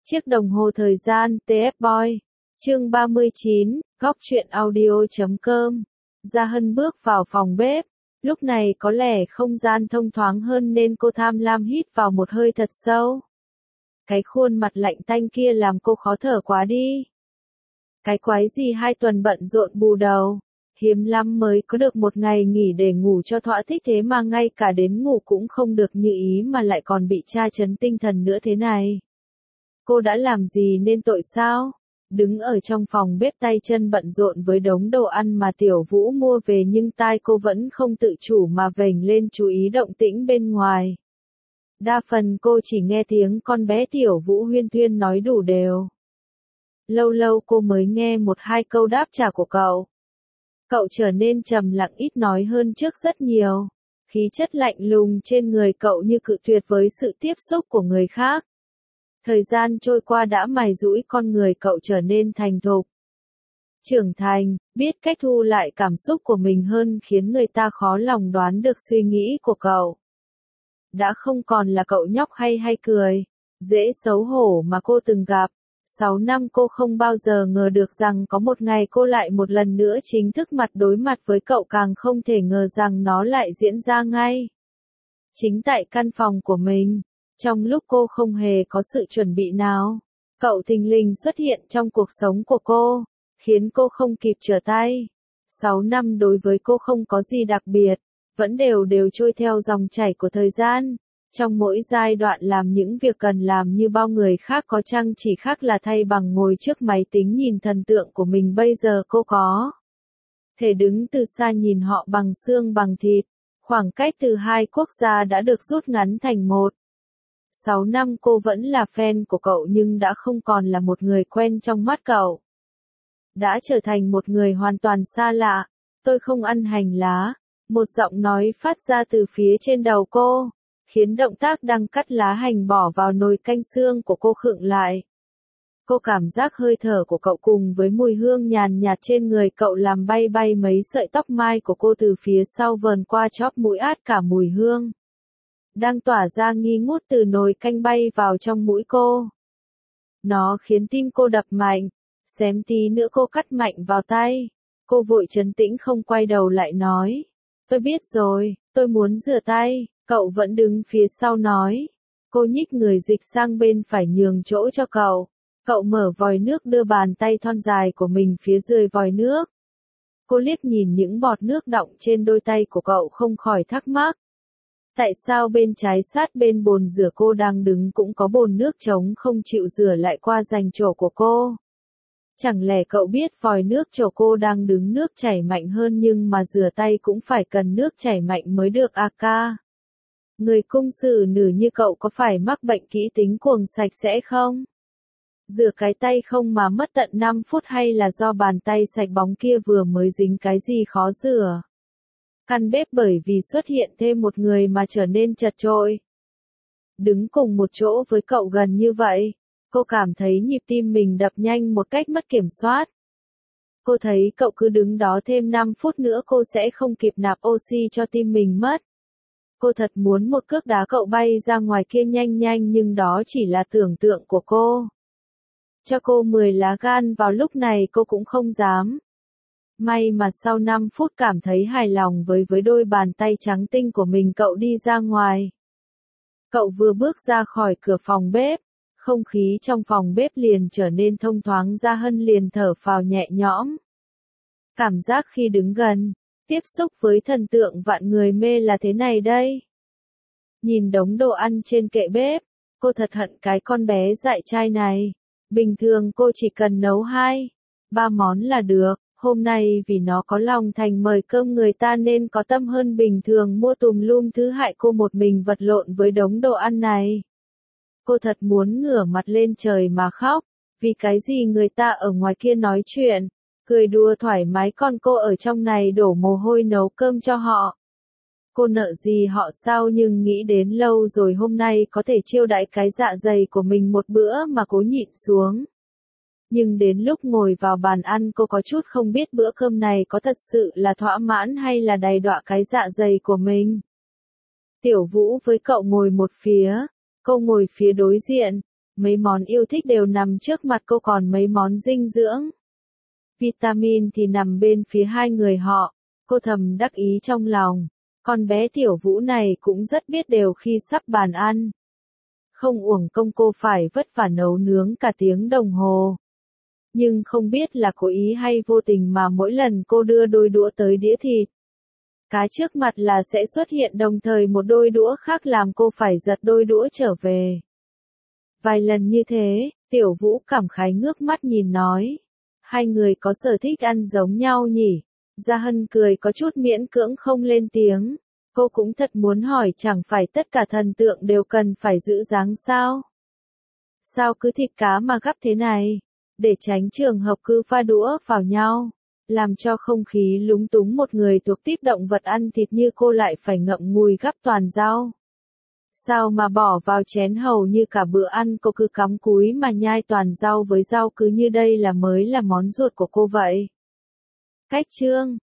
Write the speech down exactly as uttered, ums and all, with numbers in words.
Chiếc đồng hồ thời gian tê ép Boy. Chương ba mươi chín, góc truyện audio chấm com. Gia Hân bước vào phòng bếp. Lúc này có lẽ không gian thông thoáng hơn nên cô tham lam hít vào một hơi thật sâu. Cái khuôn mặt lạnh tanh kia làm cô khó thở quá đi. Cái quái gì hai tuần bận rộn bù đầu. Hiếm lắm mới có được một ngày nghỉ để ngủ cho thỏa thích, thế mà ngay cả đến ngủ cũng không được như ý mà lại còn bị tra tấn tinh thần nữa thế này. Cô đã làm gì nên tội sao? Đứng ở trong phòng bếp tay chân bận rộn với đống đồ ăn mà Tiểu Vũ mua về, nhưng tai cô vẫn không tự chủ mà vểnh lên chú ý động tĩnh bên ngoài. Đa phần cô chỉ nghe tiếng con bé Tiểu Vũ huyên thuyên nói đủ đều. Lâu lâu cô mới nghe một hai câu đáp trả của cậu. Cậu trở nên trầm lặng ít nói hơn trước rất nhiều. Khí chất lạnh lùng trên người cậu như cự tuyệt với sự tiếp xúc của người khác. Thời gian trôi qua đã mài dũi con người cậu trở nên thành thục, trưởng thành, biết cách thu lại cảm xúc của mình hơn, khiến người ta khó lòng đoán được suy nghĩ của cậu. Đã không còn là cậu nhóc hay hay cười, dễ xấu hổ mà cô từng gặp. Sáu năm cô không bao giờ ngờ được rằng có một ngày cô lại một lần nữa chính thức mặt đối mặt với cậu, càng không thể ngờ rằng nó lại diễn ra ngay chính tại căn phòng của mình. Trong lúc cô không hề có sự chuẩn bị nào, cậu thình lình xuất hiện trong cuộc sống của cô, khiến cô không kịp trở tay. Sáu năm đối với cô không có gì đặc biệt, vẫn đều đều trôi theo dòng chảy của thời gian. Trong mỗi giai đoạn làm những việc cần làm như bao người khác, có chăng chỉ khác là thay bằng ngồi trước máy tính nhìn thần tượng của mình. Bây giờ cô có thể đứng từ xa nhìn họ bằng xương bằng thịt, khoảng cách từ hai quốc gia đã được rút ngắn thành một. Sáu năm cô vẫn là fan của cậu nhưng đã không còn là một người quen trong mắt cậu. Đã trở thành một người hoàn toàn xa lạ. Tôi không ăn hành lá. Một giọng nói phát ra từ phía trên đầu cô, khiến động tác đang cắt lá hành bỏ vào nồi canh xương của cô khựng lại. Cô cảm giác hơi thở của cậu cùng với mùi hương nhàn nhạt trên người cậu làm bay bay mấy sợi tóc mai của cô từ phía sau vờn qua chóp mũi, át cả mùi hương đang tỏa ra nghi ngút từ nồi canh bay vào trong mũi cô. Nó khiến tim cô đập mạnh, xém tí nữa cô cắt mạnh vào tay. Cô vội trấn tĩnh không quay đầu lại nói, tôi biết rồi, tôi muốn rửa tay. Cậu vẫn đứng phía sau nói. Cô nhích người dịch sang bên phải nhường chỗ cho cậu. Cậu mở vòi nước đưa bàn tay thon dài của mình phía dưới vòi nước. Cô liếc nhìn những bọt nước đọng trên đôi tay của cậu không khỏi thắc mắc. Tại sao bên trái sát bên bồn rửa cô đang đứng cũng có bồn nước trống không chịu rửa lại qua dành chỗ của cô? Chẳng lẽ cậu biết vòi nước chỗ cô đang đứng nước chảy mạnh hơn, nhưng mà rửa tay cũng phải cần nước chảy mạnh mới được à ca? Người cung xử nữ như cậu có phải mắc bệnh kỹ tính cuồng sạch sẽ không? Rửa cái tay không mà mất tận năm phút, hay là do bàn tay sạch bóng kia vừa mới dính cái gì khó rửa? Căn bếp bởi vì xuất hiện thêm một người mà trở nên chật chội. Đứng cùng một chỗ với cậu gần như vậy, cô cảm thấy nhịp tim mình đập nhanh một cách mất kiểm soát. Cô thấy cậu cứ đứng đó thêm năm phút nữa cô sẽ không kịp nạp oxy cho tim mình mất. Cô thật muốn một cước đá cậu bay ra ngoài kia nhanh nhanh, nhưng đó chỉ là tưởng tượng của cô. Cho cô mười lá gan vào lúc này cô cũng không dám. May mà sau năm phút cảm thấy hài lòng với với đôi bàn tay trắng tinh của mình, cậu đi ra ngoài. Cậu vừa bước ra khỏi cửa phòng bếp, không khí trong phòng bếp liền trở nên thông thoáng. Gia Hân liền thở phào nhẹ nhõm. Cảm giác khi đứng gần, tiếp xúc với thần tượng vạn người mê là thế này đây. Nhìn đống đồ ăn trên kệ bếp, cô thật hận cái con bé dại trai này. Bình thường cô chỉ cần nấu hai, ba món là được. Hôm nay vì nó có lòng thành mời cơm người ta nên có tâm hơn bình thường mua tùm lum thứ hại cô một mình vật lộn với đống đồ ăn này. Cô thật muốn ngửa mặt lên trời mà khóc. Vì cái gì người ta ở ngoài kia nói chuyện, cười đùa thoải mái, còn cô ở trong này đổ mồ hôi nấu cơm cho họ. Cô nợ gì họ sao? Nhưng nghĩ đến lâu rồi hôm nay có thể chiêu đãi cái dạ dày của mình một bữa mà cố nhịn xuống. Nhưng đến lúc ngồi vào bàn ăn cô có chút không biết bữa cơm này có thật sự là thỏa mãn hay là đầy đọa cái dạ dày của mình. Tiểu Vũ với cậu ngồi một phía, cô ngồi phía đối diện. Mấy món yêu thích đều nằm trước mặt cô, còn mấy món dinh dưỡng, vitamin thì nằm bên phía hai người họ. Cô thầm đắc ý trong lòng. Con bé Tiểu Vũ này cũng rất biết điều khi sắp bàn ăn. Không uổng công cô phải vất vả nấu nướng cả tiếng đồng hồ. Nhưng không biết là cố ý hay vô tình mà mỗi lần cô đưa đôi đũa tới đĩa thịt cá trước mặt là sẽ xuất hiện đồng thời một đôi đũa khác làm cô phải giật đôi đũa trở về. Vài lần như thế, Tiểu Vũ cảm khái ngước mắt nhìn nói. Hai người có sở thích ăn giống nhau nhỉ? Gia Hân cười có chút miễn cưỡng không lên tiếng. Cô cũng thật muốn hỏi, chẳng phải tất cả thần tượng đều cần phải giữ dáng sao? Sao cứ thịt cá mà gắp thế này? Để tránh trường hợp cứ pha đũa vào nhau, làm cho không khí lúng túng, một người thuộc tiếp động vật ăn thịt như cô lại phải ngậm ngùi gắp toàn rau. Sao mà bỏ vào chén hầu như cả bữa ăn cô cứ cắm cúi mà nhai toàn rau với rau, cứ như đây là mới là món ruột của cô vậy. Cách chương